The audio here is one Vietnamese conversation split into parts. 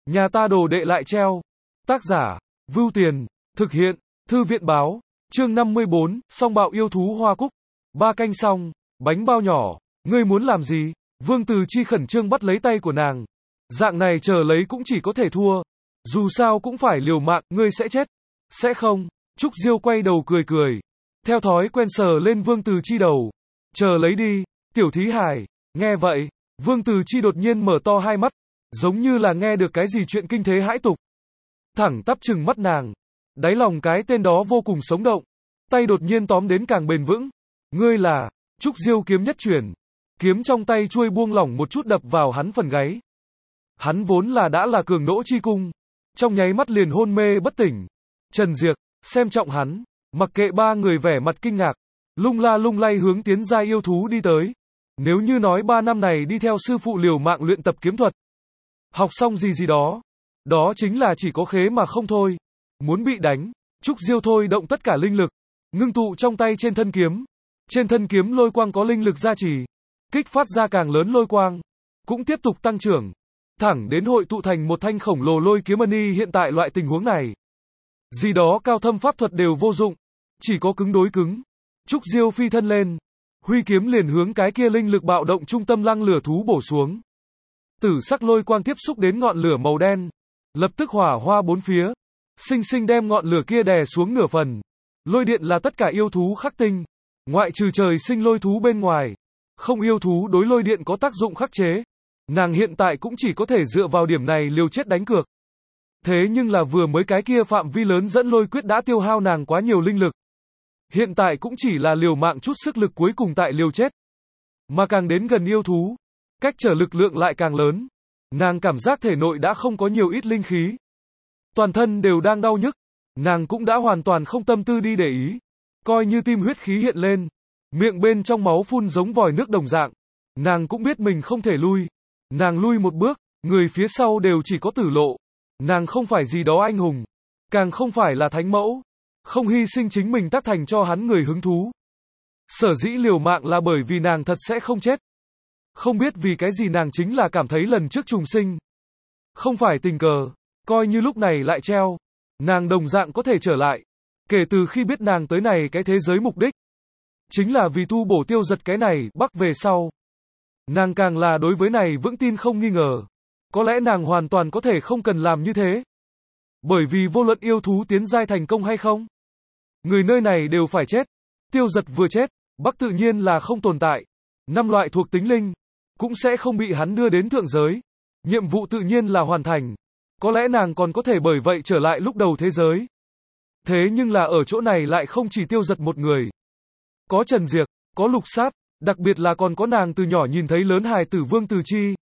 Nhà ta đồ đệ lại treo. Tác giả, Vưu Tiền, thực hiện, Thư viện báo, chương 54, song bạo yêu thú Hoa Cúc. Ba canh xong, bánh bao nhỏ, ngươi muốn làm gì? Vương Từ Chi khẩn trương bắt lấy tay của nàng. Dạng này chờ lấy cũng chỉ có thể thua. Dù sao cũng phải liều mạng, ngươi sẽ chết. Sẽ không, Trúc Diêu quay đầu cười cười. Theo thói quen sờ lên Vương Từ Chi đầu. Chờ lấy đi, tiểu thí hài. Nghe vậy, Vương Từ Chi đột nhiên mở to hai mắt, giống như là nghe được cái gì chuyện kinh thế hãi tục. Thẳng tắp trừng mắt nàng. Đáy lòng cái tên đó vô cùng sống động. Tay đột nhiên tóm đến càng bền vững. Ngươi là, Trúc Diêu kiếm nhất chuyển. Kiếm trong tay chuôi buông lỏng một chút đập vào hắn phần gáy. Hắn vốn là đã là cường nỗ chi cung. Trong nháy mắt liền hôn mê bất tỉnh. Trần Diệc, xem trọng hắn. Mặc kệ ba người vẻ mặt kinh ngạc. Lung la lung lay hướng tiến giai yêu thú đi tới. Nếu như nói 3 năm này đi theo sư phụ liều mạng luyện tập kiếm thuật. Học xong gì đó. Đó chính là chỉ có khế mà không thôi. Muốn bị đánh, Trúc Diêu thôi động tất cả linh lực. Ngưng tụ trong tay trên thân kiếm. Trên thân kiếm lôi quang có linh lực gia trì. Kích phát ra càng lớn lôi quang. Cũng tiếp tục tăng trưởng. Thẳng đến hội tụ thành một thanh khổng lồ lôi kiếm mani hiện tại loại tình huống này. Gì đó cao thâm pháp thuật đều vô dụng. Chỉ có cứng đối cứng. Trúc Diêu phi thân lên. Huy kiếm liền hướng cái kia linh lực bạo động trung tâm lăng lửa thú bổ xuống. Tử sắc lôi quang tiếp xúc đến ngọn lửa màu đen. Lập tức hỏa hoa bốn phía. Sinh sinh đem ngọn lửa kia đè xuống nửa phần. Lôi điện là tất cả yêu thú khắc tinh. Ngoại trừ trời sinh lôi thú bên ngoài. Không yêu thú đối lôi điện có tác dụng khắc chế. Nàng hiện tại cũng chỉ có thể dựa vào điểm này liều chết đánh cược. Thế nhưng là vừa mới cái kia phạm vi lớn dẫn lôi quyết đã tiêu hao nàng quá nhiều linh lực. Hiện tại cũng chỉ là liều mạng chút sức lực cuối cùng tại liều chết. Mà càng đến gần yêu thú, cách trở lực lượng lại càng lớn. Nàng cảm giác thể nội đã không có nhiều ít linh khí. Toàn thân đều đang đau nhức. Nàng cũng đã hoàn toàn không tâm tư đi để ý. Coi như tim huyết khí hiện lên. Miệng bên trong máu phun giống vòi nước đồng dạng. Nàng cũng biết mình không thể lui. Nàng lui một bước, người phía sau đều chỉ có tử lộ. Nàng không phải gì đó anh hùng. Càng không phải là thánh mẫu. Không hy sinh chính mình tác thành cho hắn người hứng thú. Sở dĩ liều mạng là bởi vì nàng thật sẽ không chết. Không biết vì cái gì nàng chính là cảm thấy lần trước trùng sinh. Không phải tình cờ, coi như lúc này lại treo. Nàng đồng dạng có thể trở lại. Kể từ khi biết nàng tới này cái thế giới mục đích. Chính là vì tu bổ Tiêu Giật cái này, bắc về sau. Nàng càng là đối với này vững tin không nghi ngờ. Có lẽ nàng hoàn toàn có thể không cần làm như thế. Bởi vì vô luận yêu thú tiến giai thành công hay không, người nơi này đều phải chết. Tiêu Giật vừa chết, bắc tự nhiên là không tồn tại. 5 loại thuộc tính linh, cũng sẽ không bị hắn đưa đến thượng giới. Nhiệm vụ tự nhiên là hoàn thành. Có lẽ nàng còn có thể bởi vậy trở lại lúc đầu thế giới. Thế nhưng là ở chỗ này lại không chỉ Tiêu Giật một người. Có Trần Diệc, có Lục Sát, đặc biệt là còn có nàng từ nhỏ nhìn thấy lớn hài tử Vương Từ Chi.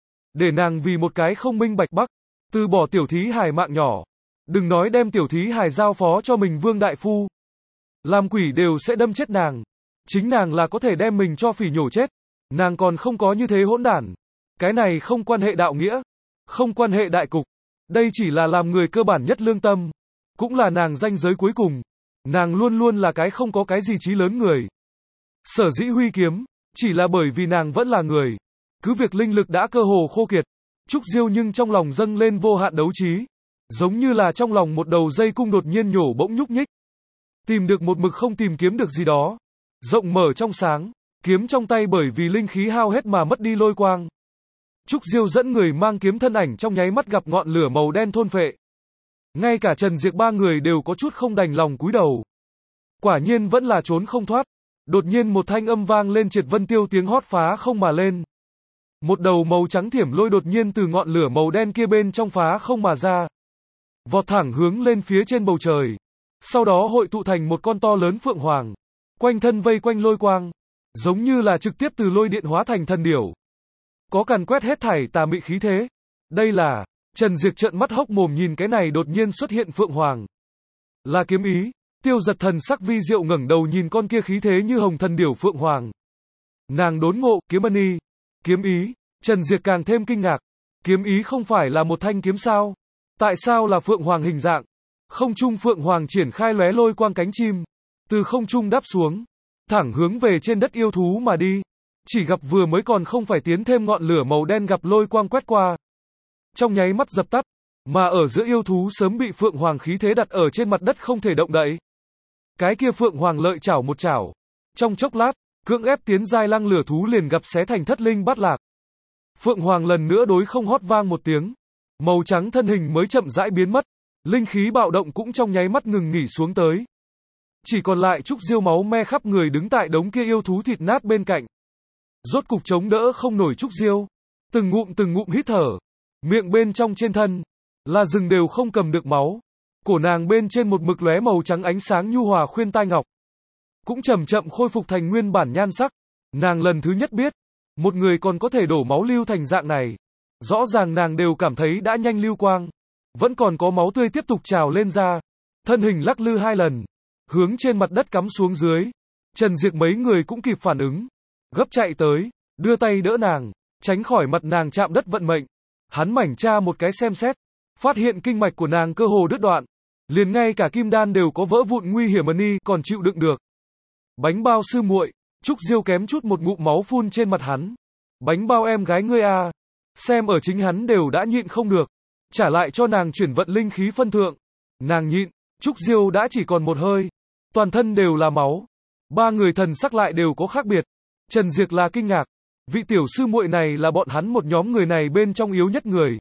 Để nàng vì một cái không minh bạch bắc, từ bỏ tiểu thí hài mạng nhỏ. Đừng nói đem tiểu thí hài giao phó cho mình Vương Đại Phu. Làm quỷ đều sẽ đâm chết nàng. Chính nàng là có thể đem mình cho phỉ nhổ chết. Nàng còn không có như thế hỗn đản. Cái này không quan hệ đạo nghĩa. Không quan hệ đại cục. Đây chỉ là làm người cơ bản nhất lương tâm. Cũng là nàng ranh giới cuối cùng. Nàng luôn luôn là cái không có cái gì chí lớn người. Sở dĩ huy kiếm, chỉ là bởi vì nàng vẫn là người. Cứ việc linh lực đã cơ hồ khô kiệt. Trúc Diêu nhưng trong lòng dâng lên vô hạn đấu trí. Giống như là trong lòng một đầu dây cung đột nhiên nhổ bỗng nhúc nhích. Tìm được một mực không tìm kiếm được gì đó. Rộng mở trong sáng, kiếm trong tay bởi vì linh khí hao hết mà mất đi lôi quang. Trúc Diêu dẫn người mang kiếm thân ảnh trong nháy mắt gặp ngọn lửa màu đen thôn phệ. Ngay cả Trần Diệc ba người đều có chút không đành lòng cúi đầu. Quả nhiên vẫn là trốn không thoát. Đột nhiên một thanh âm vang lên triệt vân tiêu tiếng hót phá không mà lên. Một đầu màu trắng thiểm lôi đột nhiên từ ngọn lửa màu đen kia bên trong phá không mà ra. Vọt thẳng hướng lên phía trên bầu trời. Sau đó hội tụ thành một con to lớn phượng hoàng. Quanh thân vây quanh lôi quang. Giống như là trực tiếp từ lôi điện hóa thành thần điểu. Có càn quét hết thảy tà mị khí thế. Đây là, Trần Diệc trợn mắt hốc mồm nhìn cái này đột nhiên xuất hiện phượng hoàng. Là kiếm ý. Tiêu Giật thần sắc vi diệu ngẩng đầu nhìn con kia khí thế như hồng thần điểu phượng hoàng. Nàng đốn ngộ, kiếm mani. Kiếm ý. Trần Diệc càng thêm kinh ngạc. Kiếm ý không phải là một thanh kiếm sao? Tại sao là phượng hoàng hình dạng? Không trung phượng hoàng triển khai lóe lôi quang cánh chim. Từ không trung đáp xuống. Thẳng hướng về trên đất yêu thú mà đi. Chỉ gặp vừa mới còn không phải tiến thêm ngọn lửa màu đen gặp lôi quang quét qua. trong nháy mắt dập tắt, mà ở giữa yêu thú sớm bị Phượng Hoàng khí thế đặt ở trên mặt đất không thể động đậy. Cái kia Phượng Hoàng lợi chảo một chảo, trong chốc lát, cưỡng ép tiến giai lăng lửa thú liền gặp xé thành thất linh bát lạc. Phượng Hoàng lần nữa đối không hót vang một tiếng, màu trắng thân hình mới chậm rãi biến mất, linh khí bạo động cũng trong nháy mắt ngừng nghỉ xuống tới. Chỉ còn lại Trúc Diêu máu me khắp người đứng tại đống kia yêu thú thịt nát bên cạnh. Rốt cục chống đỡ không nổi Trúc Diêu, từng ngụm hít thở, miệng bên trong trên thân là rừng đều không cầm được máu. Cổ nàng bên trên một mực lóe màu trắng ánh sáng nhu hòa khuyên tai ngọc, cũng chậm chậm khôi phục thành nguyên bản nhan sắc. Nàng lần thứ nhất biết, một người còn có thể đổ máu lưu thành dạng này. Rõ ràng nàng đều cảm thấy đã nhanh lưu quang, vẫn còn có máu tươi tiếp tục trào lên ra. Thân hình lắc lư 2 lần, hướng trên mặt đất cắm xuống dưới. Trần Diệp mấy người cũng kịp phản ứng, gấp chạy tới, đưa tay đỡ nàng, tránh khỏi mặt nàng chạm đất vận mệnh. Hắn mảnh tra một cái xem xét, phát hiện kinh mạch của nàng cơ hồ đứt đoạn, liền ngay cả kim đan đều có vỡ vụn nguy hiểm ni còn chịu đựng được. Bánh bao sư muội, Trúc Diêu kém chút một ngụm máu phun trên mặt hắn. Bánh bao em gái ngươi à, xem ở chính hắn đều đã nhịn không được, trả lại cho nàng chuyển vận linh khí phân thượng. Nàng nhịn, Trúc Diêu đã chỉ còn một hơi, toàn thân đều là máu. 3 người thần sắc lại đều có khác biệt. Trần Diệp là kinh ngạc, vị tiểu sư muội này là bọn hắn một nhóm người này bên trong yếu nhất người.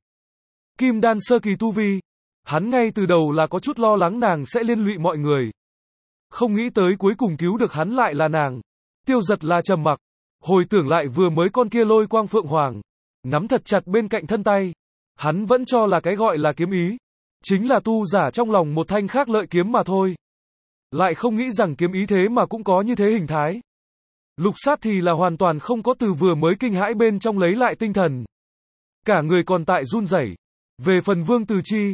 Kim đan sơ kỳ tu vi, hắn ngay từ đầu là có chút lo lắng nàng sẽ liên lụy mọi người. Không nghĩ tới cuối cùng cứu được hắn lại là nàng. Tiêu Giật là trầm mặc, hồi tưởng lại vừa mới con kia lôi quang Phượng Hoàng, nắm thật chặt bên cạnh thân tay. Hắn vẫn cho là cái gọi là kiếm ý, chính là tu giả trong lòng một thanh khác lợi kiếm mà thôi. Lại không nghĩ rằng kiếm ý thế mà cũng có như thế hình thái. Lục sát thì là hoàn toàn không có từ vừa mới kinh hãi bên trong lấy lại tinh thần. Cả người còn tại run rẩy. Về phần Vương Từ Chi,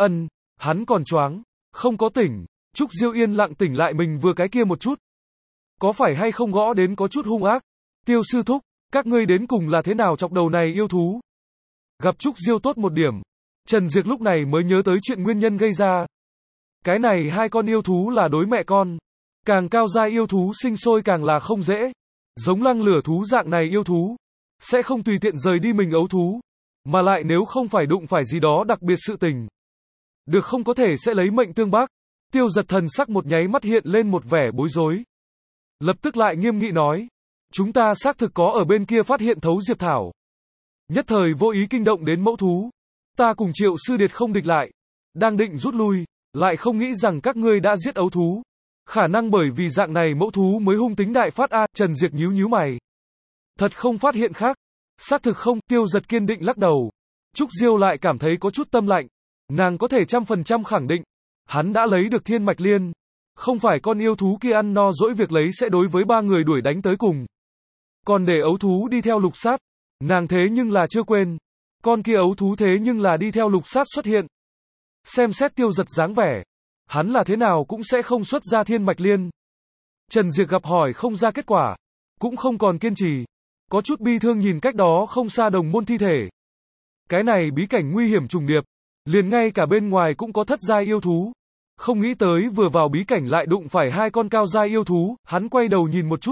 hắn còn choáng, không có tỉnh. Trúc Diêu yên lặng tỉnh lại mình vừa cái kia một chút. Có phải hay không gõ đến có chút hung ác? Tiêu sư thúc, các ngươi đến cùng là thế nào chọc đầu này yêu thú? Gặp Trúc Diêu tốt một điểm, Trần Diệp lúc này mới nhớ tới chuyện nguyên nhân gây ra. Cái này 2 con yêu thú là đối mẹ con. Càng cao giai yêu thú sinh sôi càng là không dễ. Giống lăng lửa thú dạng này yêu thú, sẽ không tùy tiện rời đi mình ấu thú. Mà lại nếu không phải đụng phải gì đó đặc biệt sự tình, được không có thể sẽ lấy mệnh tương bác. Tiêu Giật thần sắc một nháy mắt hiện lên một vẻ bối rối. Lập tức lại nghiêm nghị nói, chúng ta xác thực có ở bên kia phát hiện thấu diệp thảo. Nhất thời vô ý kinh động đến mẫu thú. Ta cùng Triệu sư điệt không địch lại, đang định rút lui, lại không nghĩ rằng các ngươi đã giết ấu thú. Khả năng bởi vì dạng này mẫu thú mới hung tính đại phát a. Trần Diệp nhíu mày. Thật không phát hiện khác. Xác thực không. Tiêu Giật kiên định lắc đầu. Trúc Diêu lại cảm thấy có chút tâm lạnh. Nàng có thể 100% khẳng định, hắn đã lấy được thiên mạch liên. Không phải con yêu thú kia ăn no dỗi việc lấy sẽ đối với 3 người đuổi đánh tới cùng. Còn để ấu thú đi theo lục sát, nàng thế nhưng là chưa quên. Con kia ấu thú thế nhưng là đi theo lục sát xuất hiện. Xem xét Tiêu Giật dáng vẻ, hắn là thế nào cũng sẽ không xuất ra thiên mạch liên. Trần Diệp gặp hỏi không ra kết quả, cũng không còn kiên trì, có chút bi thương nhìn cách đó không xa đồng môn thi thể. Cái này bí cảnh nguy hiểm trùng điệp, liền ngay cả bên ngoài cũng có thất giai yêu thú. Không nghĩ tới vừa vào bí cảnh lại đụng phải 2 con cao giai yêu thú. Hắn quay đầu nhìn một chút,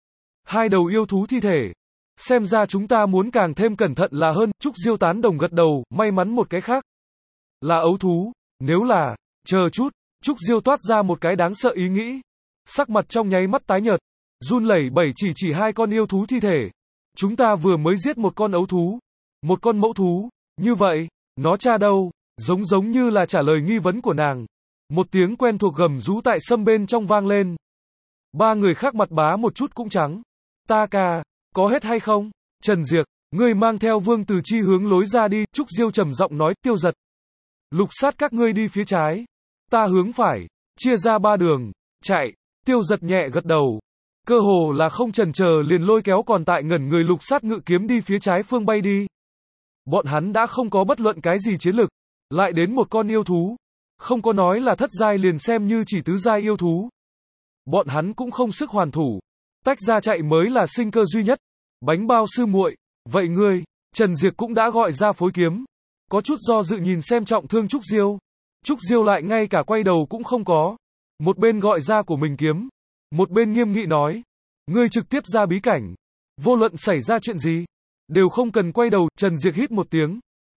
2 đầu yêu thú thi thể. Xem ra chúng ta muốn càng thêm cẩn thận là hơn. Trúc Diêu tán đồng gật đầu, may mắn một cái khác là ấu thú. Nếu là, chờ chút, Trúc Diêu toát ra một cái đáng sợ ý nghĩ. Sắc mặt trong nháy mắt tái nhợt, run lẩy bẩy chỉ 2 con yêu thú thi thể. Chúng ta vừa mới giết một con ấu thú, một con mẫu thú. Như vậy, nó cha đâu? Giống như là trả lời nghi vấn của nàng. Một tiếng quen thuộc gầm rú tại sâm bên trong vang lên. 3 người khác mặt bá một chút cũng trắng. Ta ca, có hết hay không? Trần Diệp, ngươi mang theo Vương Từ Chi hướng lối ra đi. Trúc Diêu trầm giọng nói. Tiêu Giật, lục sát các ngươi đi phía trái, ta hướng phải, chia ra 3 đường, chạy. Tiêu Giật nhẹ gật đầu, cơ hồ là không chần chờ liền lôi kéo còn tại ngẩn người lục sát ngự kiếm đi phía trái phương bay đi. Bọn hắn đã không có bất luận cái gì chiến lực, lại đến một con yêu thú, không có nói là thất giai liền xem như chỉ tứ giai yêu thú. Bọn hắn cũng không sức hoàn thủ, tách ra chạy mới là sinh cơ duy nhất. Bánh bao sư muội, vậy ngươi? Trần Diệp cũng đã gọi ra phối kiếm, có chút do dự nhìn xem trọng thương Trúc Diêu. Trúc Diêu lại ngay cả quay đầu cũng không có, một bên gọi ra của mình kiếm, một bên nghiêm nghị nói, ngươi trực tiếp ra bí cảnh, vô luận xảy ra chuyện gì, đều không cần quay đầu. Trần Diệp hít một tiếng,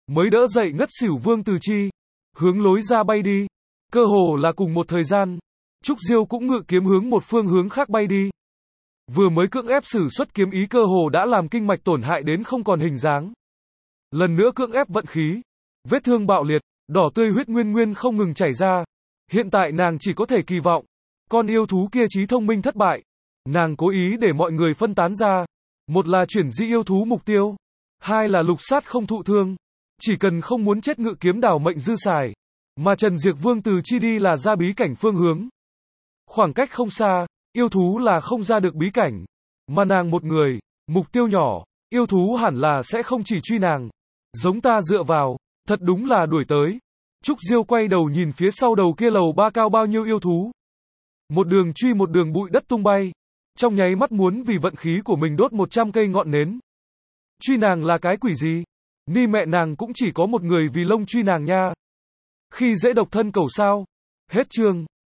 mới đỡ dậy ngất xỉu Vương Từ Chi, hướng lối ra bay đi. Cơ hồ là cùng một thời gian, Trúc Diêu cũng ngự kiếm hướng một phương hướng khác bay đi. Vừa mới cưỡng ép sử xuất kiếm ý cơ hồ đã làm kinh mạch tổn hại đến không còn hình dáng. Lần nữa cưỡng ép vận khí, vết thương bạo liệt, đỏ tươi huyết nguyên nguyên không ngừng chảy ra. Hiện tại nàng chỉ có thể kỳ vọng, con yêu thú kia trí thông minh thất bại. Nàng cố ý để mọi người phân tán ra. Một là chuyển di yêu thú mục tiêu, hai là lục sát không thụ thương. Chỉ cần không muốn chết ngự kiếm đảo mệnh dư xài. Mà Trần Diệc Vương Từ Chi đi là ra bí cảnh phương hướng. Khoảng cách không xa, yêu thú là không ra được bí cảnh. Mà nàng một người, mục tiêu nhỏ, yêu thú hẳn là sẽ không chỉ truy nàng. Giống ta dựa vào, thật đúng là đuổi tới. Trúc Diêu quay đầu nhìn phía sau đầu kia lầu ba cao bao nhiêu yêu thú. Một đường truy một đường bụi đất tung bay. Trong nháy mắt muốn vì vận khí của mình đốt 100 cây ngọn nến. Truy nàng là cái quỷ gì? Ni mẹ nàng cũng chỉ có một người vì lông truy nàng nha. Khi dễ độc thân cầu sao. Hết chương.